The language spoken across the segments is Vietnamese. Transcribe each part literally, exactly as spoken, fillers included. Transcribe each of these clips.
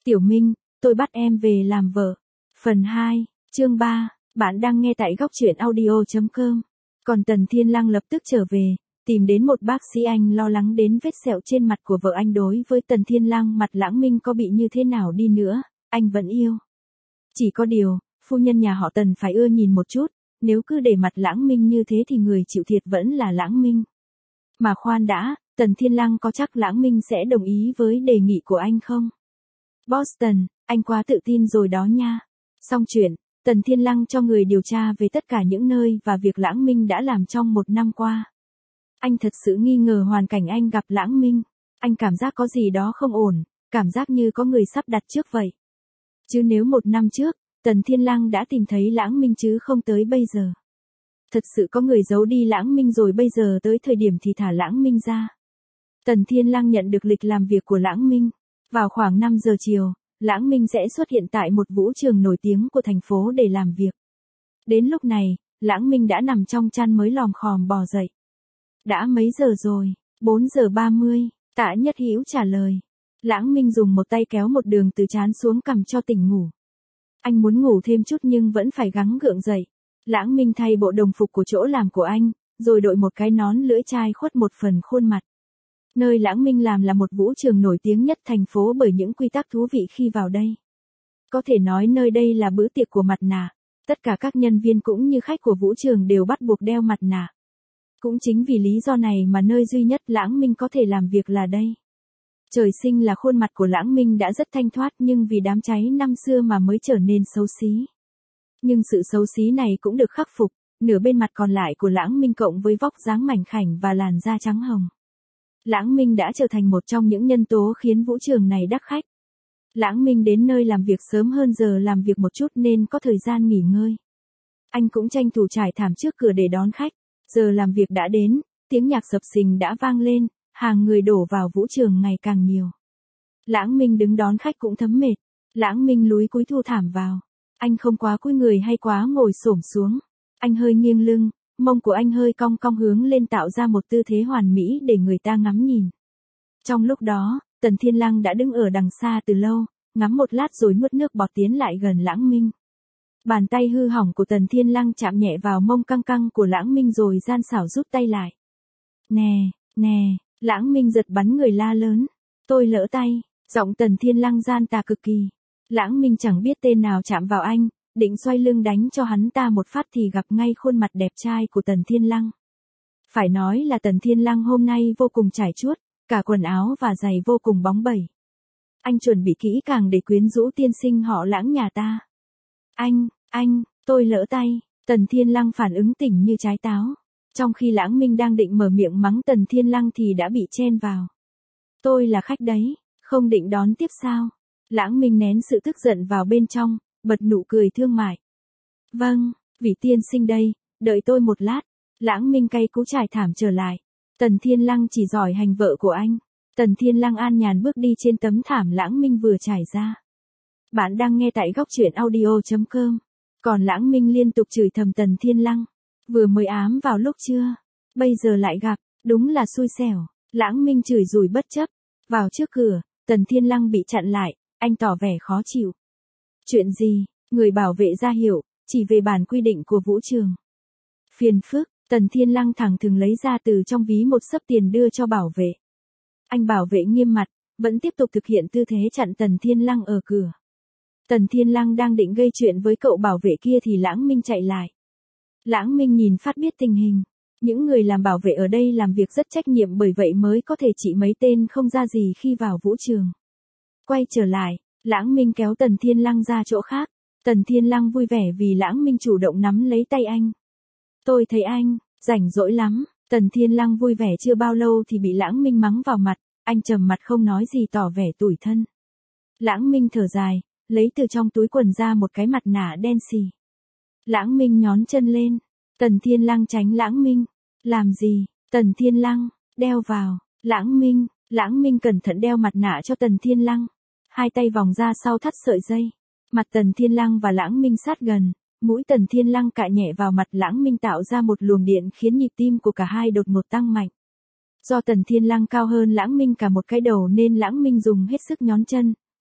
Tiểu Minh, tôi bắt em về làm vợ. Phần hai, chương ba, bạn đang nghe tại góc truyện audio chấm com. Còn Tần Thiên Lăng lập tức trở về, tìm đến một bác sĩ. Anh lo lắng đến vết sẹo trên mặt của vợ anh. Đối với Tần Thiên Lăng, mặt Lãng Minh có bị như thế nào đi nữa, anh vẫn yêu. Chỉ có điều, phu nhân nhà họ Tần phải ưa nhìn một chút, nếu cứ để mặt Lãng Minh như thế thì người chịu thiệt vẫn là Lãng Minh. Mà khoan đã, Tần Thiên Lăng có chắc Lãng Minh sẽ đồng ý với đề nghị của anh không? Boston, anh quá tự tin rồi đó nha. Xong chuyện, Tần Thiên Lăng cho người điều tra về tất cả những nơi và việc Lãng Minh đã làm trong một năm qua. Anh thật sự nghi ngờ hoàn cảnh anh gặp Lãng Minh. Anh cảm giác có gì đó không ổn, cảm giác như có người sắp đặt trước vậy. Chứ nếu một năm trước, Tần Thiên Lăng đã tìm thấy Lãng Minh chứ không tới bây giờ. Thật sự có người giấu đi Lãng Minh rồi bây giờ tới thời điểm thì thả Lãng Minh ra. Tần Thiên Lăng nhận được lịch làm việc của Lãng Minh. Vào khoảng năm giờ chiều, Lãng Minh sẽ xuất hiện tại một vũ trường nổi tiếng của thành phố để làm việc. Đến lúc này, Lãng Minh đã nằm trong chăn mới lòm khòm bò dậy. Đã mấy giờ rồi? bốn giờ ba mươi, Tạ Nhất Hữu trả lời. Lãng Minh dùng một tay kéo một đường từ trán xuống cằm cho tỉnh ngủ. Anh muốn ngủ thêm chút nhưng vẫn phải gắng gượng dậy. Lãng Minh thay bộ đồng phục của chỗ làm của anh, rồi đội một cái nón lưỡi chai khuất một phần khuôn mặt. Nơi Lãng Minh làm là một vũ trường nổi tiếng nhất thành phố bởi những quy tắc thú vị khi vào đây. Có thể nói nơi đây là bữa tiệc của mặt nạ. Tất cả các nhân viên cũng như khách của vũ trường đều bắt buộc đeo mặt nạ. Cũng chính vì lý do này mà nơi duy nhất Lãng Minh có thể làm việc là đây. Trời sinh là khuôn mặt của Lãng Minh đã rất thanh thoát nhưng vì đám cháy năm xưa mà mới trở nên xấu xí. Nhưng sự xấu xí này cũng được khắc phục, nửa bên mặt còn lại của Lãng Minh cộng với vóc dáng mảnh khảnh và làn da trắng hồng. Lãng Minh đã trở thành một trong những nhân tố khiến vũ trường này đắt khách. Lãng Minh đến nơi làm việc sớm hơn giờ làm việc một chút nên có thời gian nghỉ ngơi. Anh cũng tranh thủ trải thảm trước cửa để đón khách. Giờ làm việc đã đến, tiếng nhạc sập sình đã vang lên, hàng người đổ vào vũ trường ngày càng nhiều. Lãng Minh đứng đón khách cũng thấm mệt. Lãng Minh lúi cúi thu thảm vào. Anh không quá cúi người hay quá ngồi xổm xuống. Anh hơi nghiêng lưng, mông của anh hơi cong cong hướng lên tạo ra một tư thế hoàn mỹ để người ta ngắm nhìn. Trong lúc đó, Tần Thiên Lăng đã đứng ở đằng xa từ lâu, ngắm một lát rồi nuốt nước bọt tiến lại gần Lãng Minh. Bàn tay hư hỏng của Tần Thiên Lăng chạm nhẹ vào mông căng căng của Lãng Minh rồi gian xảo rút tay lại. Nè, nè, Lãng Minh giật bắn người la lớn. Tôi lỡ tay, giọng Tần Thiên Lăng gian tà cực kỳ. Lãng Minh chẳng biết tên nào chạm vào anh, định xoay lưng đánh cho hắn ta một phát thì gặp ngay khuôn mặt đẹp trai của Tần Thiên Lăng. Phải nói là Tần Thiên Lăng hôm nay vô cùng trải chuốt, cả quần áo và giày vô cùng bóng bẩy. Anh chuẩn bị kỹ càng để quyến rũ tiên sinh họ Lãng nhà ta. Anh, anh, tôi lỡ tay, Tần Thiên Lăng phản ứng tỉnh như trái táo. Trong khi Lãng Minh đang định mở miệng mắng Tần Thiên Lăng thì đã bị chen vào. Tôi là khách đấy, không định đón tiếp sao? Lãng Minh nén sự tức giận vào bên trong, bật nụ cười thương mại. Vâng, vị tiên sinh đây, đợi tôi một lát. Lãng Minh cay cú trải thảm trở lại. Tần Thiên Lăng chỉ giỏi hành vợ của anh. Tần Thiên Lăng an nhàn bước đi trên tấm thảm Lãng Minh vừa trải ra. Bạn đang nghe tại góc truyện audio chấm com. Còn Lãng Minh liên tục chửi thầm Tần Thiên Lăng. Vừa mới ám vào lúc trưa, bây giờ lại gặp, đúng là xui xẻo. Lãng Minh chửi rủi bất chấp. Vào trước cửa, Tần Thiên Lăng bị chặn lại, anh tỏ vẻ khó chịu. Chuyện gì? Người bảo vệ ra hiệu, chỉ về bản quy định của vũ trường. Phiền phức, Tần Thiên Lăng thẳng thừng lấy ra từ trong ví một xấp tiền đưa cho bảo vệ. Anh bảo vệ nghiêm mặt, vẫn tiếp tục thực hiện tư thế chặn Tần Thiên Lăng ở cửa. Tần Thiên Lăng đang định gây chuyện với cậu bảo vệ kia thì Lãng Minh chạy lại. Lãng Minh nhìn phát biết tình hình. Những người làm bảo vệ ở đây làm việc rất trách nhiệm bởi vậy mới có thể trị mấy tên không ra gì khi vào vũ trường. Quay trở lại, Lãng Minh kéo Tần Thiên Lăng ra chỗ khác. Tần Thiên Lăng vui vẻ vì Lãng Minh chủ động nắm lấy tay anh. Tôi thấy anh, rảnh rỗi lắm. Tần Thiên Lăng vui vẻ chưa bao lâu thì bị Lãng Minh mắng vào mặt. Anh trầm mặt không nói gì tỏ vẻ tủi thân. Lãng Minh thở dài, lấy từ trong túi quần ra một cái mặt nạ đen xì. Lãng Minh nhón chân lên. Tần Thiên Lăng tránh Lãng Minh. Làm gì? Tần Thiên Lăng, đeo vào. Lãng Minh, Lãng Minh cẩn thận đeo mặt nạ cho Tần Thiên Lăng. Hai tay vòng ra sau thắt sợi dây. Mặt Tần Thiên Lăng và Lãng Minh sát gần. Mũi Tần Thiên Lăng cạ nhẹ vào mặt Lãng Minh tạo ra một luồng điện khiến nhịp tim của cả hai đột ngột tăng mạnh. Do Tần Thiên Lăng cao hơn Lãng Minh cả một cái đầu nên Lãng Minh dùng hết sức nhón chân,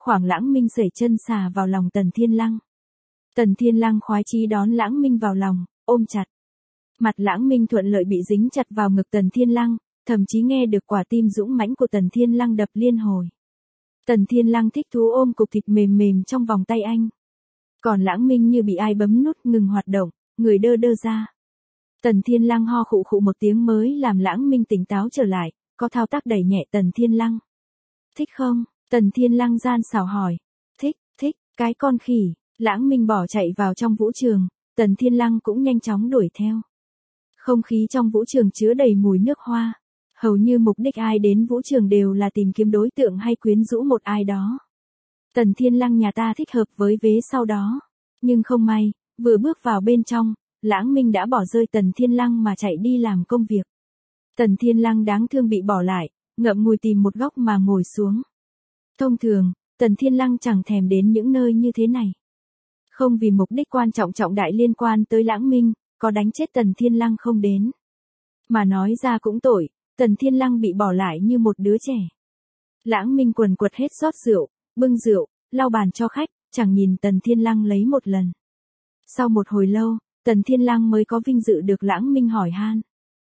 khoảng Lãng Minh sẩy chân xà vào lòng Tần Thiên Lăng. Tần Thiên Lăng khoái chí đón Lãng Minh vào lòng, ôm chặt. Mặt Lãng Minh thuận lợi bị dính chặt vào ngực Tần Thiên Lăng, thậm chí nghe được quả tim dũng mãnh của Tần Thiên Lăng đập liên hồi. Tần Thiên Lăng thích thú ôm cục thịt mềm mềm trong vòng tay anh. Còn Lãng Minh như bị ai bấm nút ngừng hoạt động, người đơ đơ ra. Tần Thiên Lăng ho khụ khụ một tiếng mới làm Lãng Minh tỉnh táo trở lại, có thao tác đẩy nhẹ Tần Thiên Lăng. Thích không? Tần Thiên Lăng gian xảo hỏi. Thích, thích, cái con khỉ. Lãng Minh bỏ chạy vào trong vũ trường, Tần Thiên Lăng cũng nhanh chóng đuổi theo. Không khí trong vũ trường chứa đầy mùi nước hoa. Hầu như mục đích ai đến vũ trường đều là tìm kiếm đối tượng hay quyến rũ một ai đó. Tần Thiên Lăng nhà ta thích hợp với vế sau đó. Nhưng không may, vừa bước vào bên trong, Lãng Minh đã bỏ rơi Tần Thiên Lăng mà chạy đi làm công việc. Tần Thiên Lăng đáng thương bị bỏ lại, ngậm ngùi tìm một góc mà ngồi xuống. Thông thường, Tần Thiên Lăng chẳng thèm đến những nơi như thế này. Không vì mục đích quan trọng trọng đại liên quan tới Lãng Minh, có đánh chết Tần Thiên Lăng không đến. Mà nói ra cũng tội, Tần Thiên Lăng bị bỏ lại như một đứa trẻ. Lãng Minh quần quật hết rót rượu, bưng rượu, lau bàn cho khách, chẳng nhìn Tần Thiên Lăng lấy một lần. Sau một hồi lâu, Tần Thiên Lăng mới có vinh dự được Lãng Minh hỏi han.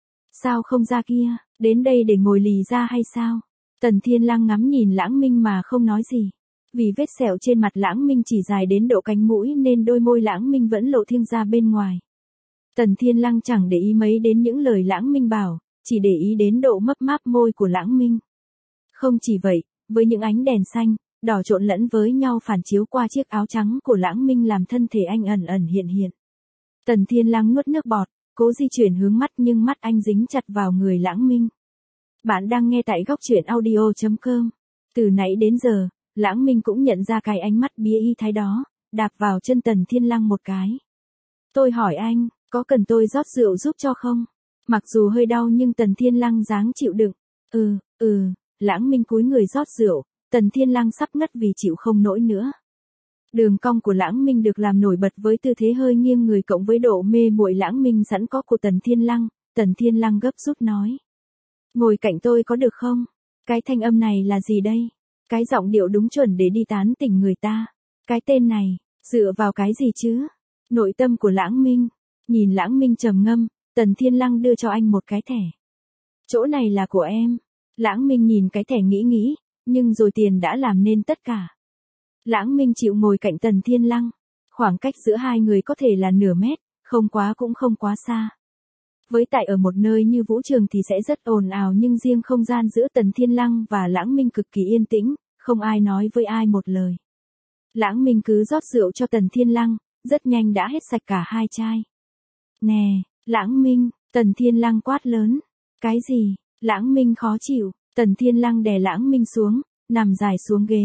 Sao không ra kia, đến đây để ngồi lì ra hay sao? Tần Thiên Lăng ngắm nhìn Lãng Minh mà không nói gì. Vì vết sẹo trên mặt Lãng Minh chỉ dài đến độ cánh mũi nên đôi môi Lãng Minh vẫn lộ thiêng ra bên ngoài. Tần Thiên Lăng chẳng để ý mấy đến những lời Lãng Minh bảo, chỉ để ý đến độ mấp máp môi của Lãng Minh. Không chỉ vậy, với những ánh đèn xanh, đỏ trộn lẫn với nhau phản chiếu qua chiếc áo trắng của Lãng Minh làm thân thể anh ẩn ẩn hiện hiện. Tần Thiên Lăng nuốt nước bọt, cố di chuyển hướng mắt nhưng mắt anh dính chặt vào người Lãng Minh. Bạn đang nghe tại góc truyện audio chấm com. Từ nãy đến giờ, Lãng Minh cũng nhận ra cái ánh mắt bía y thái đó, đạp vào chân Tần Thiên Lăng một cái. Tôi hỏi anh, có cần tôi rót rượu giúp cho không? Mặc dù hơi đau nhưng Tần Thiên Lăng dáng chịu đựng. Ừ, ừ, Lãng Minh cúi người rót rượu, Tần Thiên Lăng sắp ngất vì chịu không nổi nữa. Đường cong của Lãng Minh được làm nổi bật với tư thế hơi nghiêng người cộng với độ mê muội Lãng Minh sẵn có của Tần Thiên Lăng. Tần Thiên Lăng gấp rút nói. Ngồi cạnh tôi có được không? Cái thanh âm này là gì đây? Cái giọng điệu đúng chuẩn để đi tán tỉnh người ta. Cái tên này, dựa vào cái gì chứ? Nội tâm của Lãng Minh. Nhìn Lãng Minh trầm ngâm, Tần Thiên Lăng đưa cho anh một cái thẻ. Chỗ này là của em. Lãng Minh nhìn cái thẻ nghĩ nghĩ, nhưng rồi tiền đã làm nên tất cả. Lãng Minh chịu ngồi cạnh Tần Thiên Lăng. Khoảng cách giữa hai người có thể là nửa mét, không quá cũng không quá xa. Với tại ở một nơi như vũ trường thì sẽ rất ồn ào nhưng riêng không gian giữa Tần Thiên Lăng và Lãng Minh cực kỳ yên tĩnh, không ai nói với ai một lời. Lãng Minh cứ rót rượu cho Tần Thiên Lăng, rất nhanh đã hết sạch cả hai chai. Nè, Lãng Minh, Tần Thiên Lăng quát lớn. Cái gì? Lãng Minh khó chịu, Tần Thiên Lăng đè Lãng Minh xuống, nằm dài xuống ghế.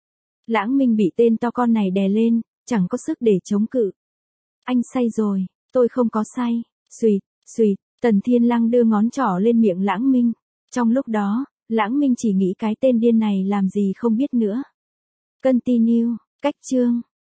Lãng Minh bị tên to con này đè lên, chẳng có sức để chống cự. Anh say rồi, tôi không có say. Xùyt, xùyt, Tần Thiên Lăng đưa ngón trỏ lên miệng Lãng Minh. Trong lúc đó, Lãng Minh chỉ nghĩ cái tên điên này làm gì không biết nữa. Continue, cách chương.